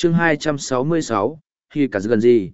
chương 266, khi cả gần gì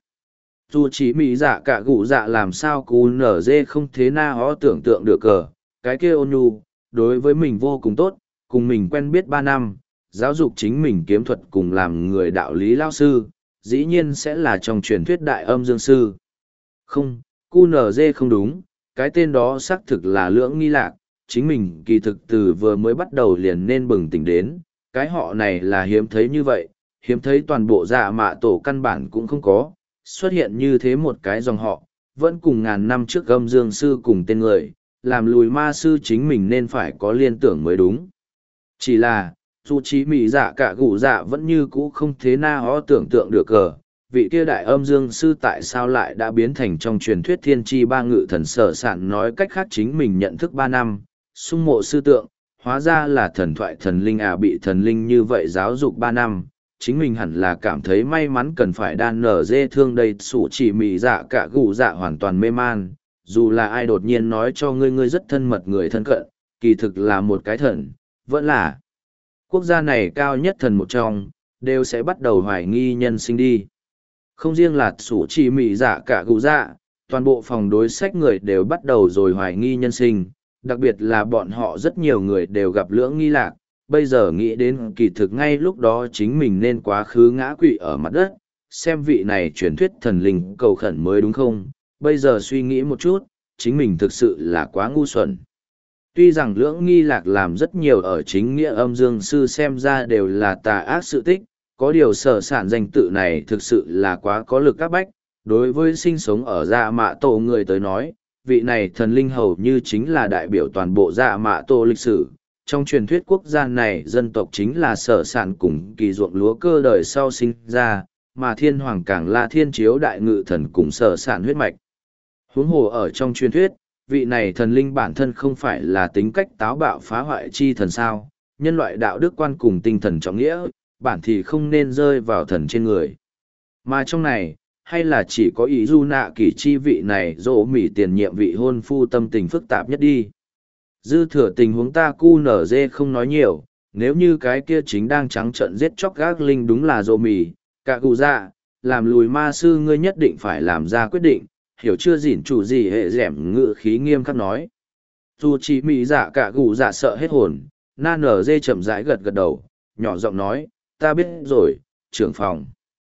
dù chỉ mỹ dạ cả gụ dạ làm sao cú nở dê không thế na ó tưởng tượng được cờ cái kia ôn nhu đối với mình vô cùng tốt cùng mình quen biết 3 năm giáo dục chính mình kiếm thuật cùng làm người đạo lý lao sư dĩ nhiên sẽ là trong truyền thuyết đại âm dương sư không cu nở dê không đúng cái tên đó xác thực là lưỡng nghi lạc chính mình kỳ thực từ vừa mới bắt đầu liền nên bừng tỉnh đến cái họ này là hiếm thấy như vậy hiếm thấy toàn bộ dạ mạ tổ căn bản cũng không có xuất hiện như thế một cái dòng họ, vẫn cùng ngàn năm trước âm dương sư cùng tên người, làm lùi ma sư chính mình nên phải có liên tưởng mới đúng. Chỉ là, dù chí mỹ dạ cả gụ dạ vẫn như cũ không thế na ho tưởng tượng được cờ, vị kia đại âm dương sư tại sao lại đã biến thành trong truyền thuyết thiên tri ba ngự thần sở sản nói cách khác chính mình nhận thức 3 năm, sung mộ sư tượng, hóa ra là thần thoại thần linh bị thần linh như vậy giáo dục 3 năm. Chính mình hẳn là cảm thấy may mắn cần phải đan nở dê thương đầy sủ chỉ mị dạ cả gù dạ hoàn toàn mê man, dù là ai đột nhiên nói cho ngươi rất thân mật người thân cận, kỳ thực là một cái thần, vẫn là quốc gia này cao nhất thần một trong, đều sẽ bắt đầu hoài nghi nhân sinh đi. Không riêng là sủ chỉ mị dạ cả gù dạ, toàn bộ phòng đối sách người đều bắt đầu rồi hoài nghi nhân sinh, đặc biệt là bọn họ rất nhiều người đều gặp lưỡng nghi lạc. Bây giờ nghĩ đến kỳ thực ngay lúc đó chính mình nên quá khứ ngã quỵ ở mặt đất, xem vị này truyền thuyết thần linh cầu khẩn mới đúng không? Bây giờ suy nghĩ một chút, chính mình thực sự là quá ngu xuẩn. Tuy rằng lưỡng nghi lạc làm rất nhiều ở chính nghĩa âm dương sư xem ra đều là tà ác sự tích, có điều sở sản danh tự này thực sự là quá có lực các bách, đối với sinh sống ở dạ mạ tổ người tới nói, vị này thần linh hầu như chính là đại biểu toàn bộ dạ mạ tổ lịch sử. Trong truyền thuyết quốc gia này dân tộc chính là sở sản cùng kỳ ruộng lúa cơ đời sau sinh ra, mà thiên hoàng càng là thiên chiếu đại ngự thần cùng sở sản huyết mạch. Huống hồ ở trong truyền thuyết, vị này thần linh bản thân không phải là tính cách táo bạo phá hoại chi thần sao, nhân loại đạo đức quan cùng tinh thần trọng nghĩa, bản thì không nên rơi vào thần trên người. Mà trong này, hay là chỉ có ý du nạ kỷ chi vị này dỗ mỉ tiền nhiệm vị hôn phu tâm tình phức tạp nhất đi. Dư thừa tình huống ta cu nở dê không nói nhiều, nếu như cái kia chính đang trắng trợn giết chóc gác linh đúng là dô mì, cả cụ dạ, làm lùi ma sư ngươi nhất định phải làm ra quyết định, hiểu chưa dỉn chủ gì hệ dẻm ngự khí nghiêm khắc nói. Dù chỉ mì dạ cả cụ dạ sợ hết hồn, na nở dê chậm rãi gật gật đầu, nhỏ giọng nói, ta biết rồi, trưởng phòng.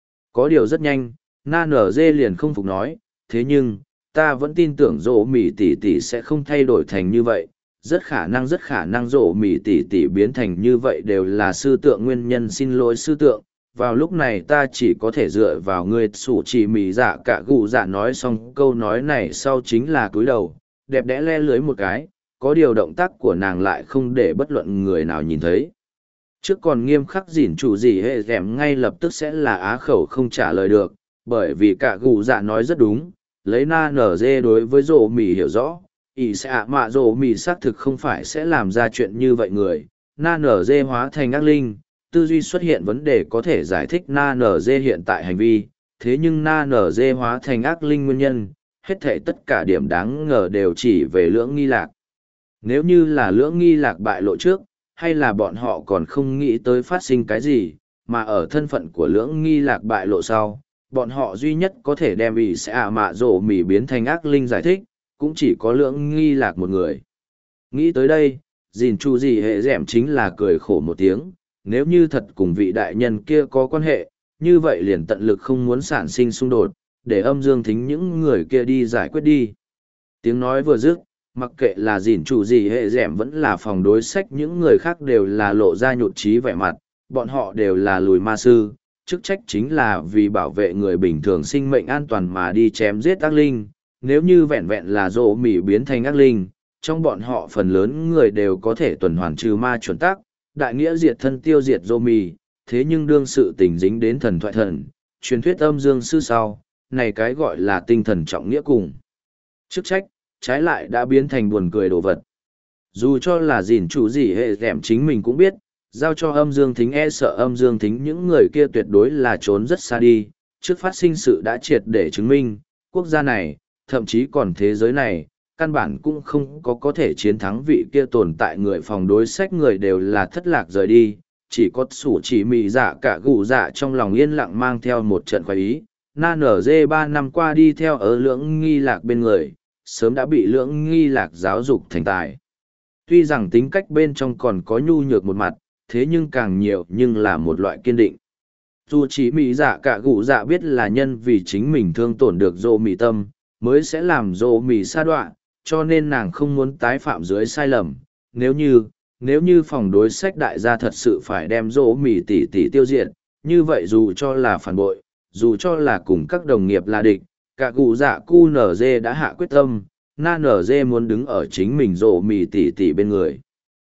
Có điều rất nhanh, na nở dê liền không phục nói, thế nhưng, ta vẫn tin tưởng dỗ mì tỷ tỷ sẽ không thay đổi thành như vậy. Rất khả năng rổ mỉ tỷ tỷ biến thành như vậy đều là sư tượng nguyên nhân, xin lỗi sư tượng. Vào lúc này ta chỉ có thể dựa vào ngươi sủ chỉ mỉ dạ cả gù dạ nói xong câu nói này sau chính là cúi đầu, đẹp đẽ le lưới một cái, có điều động tác của nàng lại không để bất luận người nào nhìn thấy. Trước còn nghiêm khắc dỉn chủ gì hệ dẻm ngay lập tức sẽ là á khẩu không trả lời được, bởi vì cả gù dạ nói rất đúng, lấy na nở dê đối với rổ mỉ hiểu rõ. Ý sẽ mạ rổ mì xác thực không phải sẽ làm ra chuyện như vậy người, na nở dê hóa thành ác linh, tư duy xuất hiện vấn đề có thể giải thích na nở dê hiện tại hành vi, thế nhưng na nở dê hóa thành ác linh nguyên nhân, hết thể tất cả điểm đáng ngờ đều chỉ về lưỡng nghi lạc. Nếu như là lưỡng nghi lạc bại lộ trước, hay là bọn họ còn không nghĩ tới phát sinh cái gì, mà ở thân phận của lưỡng nghi lạc bại lộ sau, bọn họ duy nhất có thể đem ý sẽ mạ rổ mì biến thành ác linh giải thích, cũng chỉ có lưỡng nghi lạc một người. Nghĩ tới đây, dìn chu gì hệ dẻm chính là cười khổ một tiếng, nếu như thật cùng vị đại nhân kia có quan hệ, như vậy liền tận lực không muốn sản sinh xung đột, để âm dương thính những người kia đi giải quyết đi. Tiếng nói vừa dứt, mặc kệ là dìn chu gì hệ dẻm vẫn là phòng đối sách những người khác đều là lộ ra nhụt chí vẻ mặt, bọn họ đều là lùi ma sư, chức trách chính là vì bảo vệ người bình thường sinh mệnh an toàn mà đi chém giết ác linh. Nếu như vẹn vẹn là rỗ mỉ biến thành ác linh, trong bọn họ phần lớn người đều có thể tuần hoàn trừ ma chuẩn tắc, đại nghĩa diệt thân tiêu diệt rỗ mỉ, thế nhưng đương sự tình dính đến thần thoại thần, truyền thuyết âm dương sư sau, này cái gọi là tinh thần trọng nghĩa cùng. Chức trách, trái lại đã biến thành buồn cười đồ vật. Dù cho là gìn chủ gì hệ dẻm chính mình cũng biết, giao cho âm dương thính e sợ âm dương thính những người kia tuyệt đối là trốn rất xa đi, trước phát sinh sự đã triệt để chứng minh, quốc gia này, thậm chí còn thế giới này, căn bản cũng không có thể chiến thắng vị kia tồn tại người phòng đối sách người đều là thất lạc rời đi, chỉ có sủ chỉ mị dạ cả gù dạ trong lòng yên lặng mang theo một trận khoái ý. Na nở dê 3 năm qua đi theo ở lưỡng nghi lạc bên người, sớm đã bị lưỡng nghi lạc giáo dục thành tài. Tuy rằng tính cách bên trong còn có nhu nhược một mặt, thế nhưng càng nhiều nhưng là một loại kiên định. Dù chỉ mị dạ cả gù dạ biết là nhân vì chính mình thương tổn được dô mị tâm, mới sẽ làm dô mị sa đọa, cho nên nàng không muốn tái phạm dưới sai lầm. Nếu như phòng đối sách đại gia thật sự phải đem dô mị tỷ tỷ tiêu diệt, như vậy dù cho là phản bội, dù cho là cùng các đồng nghiệp là địch, cả cụ dạ cu nở dê đã hạ quyết tâm, na nở dê muốn đứng ở chính mình dô mị tỷ tỷ bên người.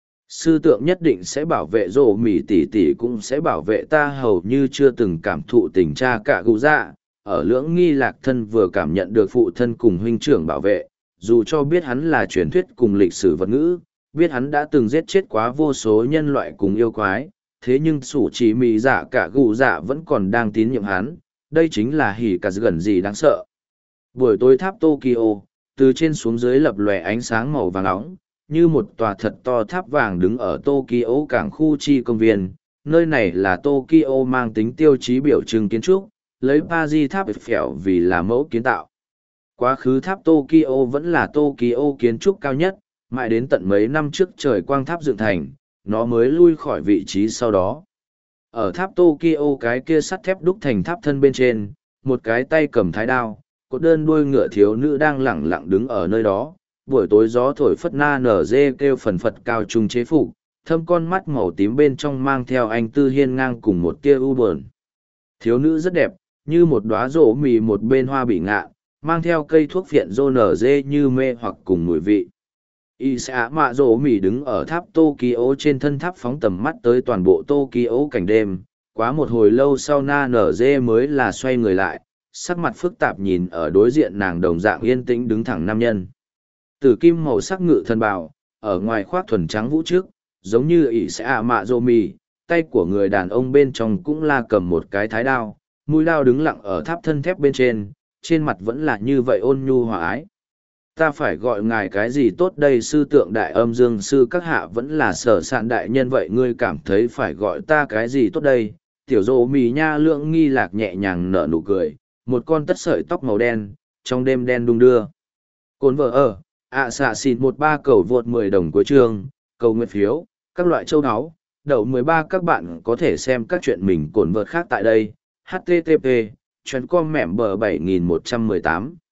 Sư tượng nhất định sẽ bảo vệ dô mị tỷ tỷ cũng sẽ bảo vệ ta, hầu như chưa từng cảm thụ tình cha cả cụ dạ. Ở lưỡng nghi lạc thân vừa cảm nhận được phụ thân cùng huynh trưởng bảo vệ, dù cho biết hắn là truyền thuyết cùng lịch sử vật ngữ, biết hắn đã từng giết chết quá vô số nhân loại cùng yêu quái, thế nhưng sủ chỉ mị dạ cả gù dạ vẫn còn đang tín nhiệm hắn, đây chính là hỉ cả gần gì đáng sợ. Buổi tối tháp Tokyo, từ trên xuống dưới lập lòe ánh sáng màu vàng nóng, như một tòa thật to tháp vàng đứng ở Tokyo cảng khu chi công viên. Nơi này là Tokyo mang tính tiêu chí biểu trưng kiến trúc, lấy Paris tháp Eiffel vì là mẫu kiến tạo. Quá khứ tháp Tokyo vẫn là Tokyo kiến trúc cao nhất, mãi đến tận mấy năm trước trời quang tháp dựng thành, nó mới lui khỏi vị trí sau đó. Ở tháp Tokyo cái kia sắt thép đúc thành tháp thân bên trên, một cái tay cầm thái đao, cột đơn đuôi ngựa thiếu nữ đang lẳng lặng đứng ở nơi đó. Buổi tối gió thổi phất na nở dê kêu phần phật cao trung chế phục, thâm con mắt màu tím bên trong mang theo anh tư hiên ngang cùng một tia u buồn. Thiếu nữ rất đẹp, như một đóa rổ mì một bên hoa bị ngạ, mang theo cây thuốc viện rô nở dê như mê hoặc cùng mùi vị. Y xã mạ rổ mì đứng ở tháp Tokyo trên thân tháp phóng tầm mắt tới toàn bộ Tokyo cảnh đêm. Quá một hồi lâu sau na nở dê mới là xoay người lại, sắc mặt phức tạp nhìn ở đối diện nàng đồng dạng yên tĩnh đứng thẳng nam nhân. Tử kim màu sắc ngự thần bào, ở ngoài khoác thuần trắng vũ trước, giống như ỷ xã mạ rổ mì, tay của người đàn ông bên trong cũng là cầm một cái thái đao, mũi đao đứng lặng ở tháp thân thép bên trên mặt vẫn là như vậy ôn nhu hòa ái. Ta phải gọi ngài cái gì tốt đây? Sư tượng đại âm dương sư các hạ vẫn là sở sạn đại nhân, vậy ngươi cảm thấy phải gọi ta cái gì tốt đây? Tiểu rồ mì nha lượng nghi lạc nhẹ nhàng nở nụ cười, một con tất sợi tóc màu đen, trong đêm đen đung đưa. Cồn vợ ở, xạ xịn 13 cầu vượt 10 đồng cuối chương, cầu nguyện phiếu, các loại châu áo, đậu 13 các bạn có thể xem các chuyện mình cồn vợt khác tại đây. http://com mẻm bờ 7118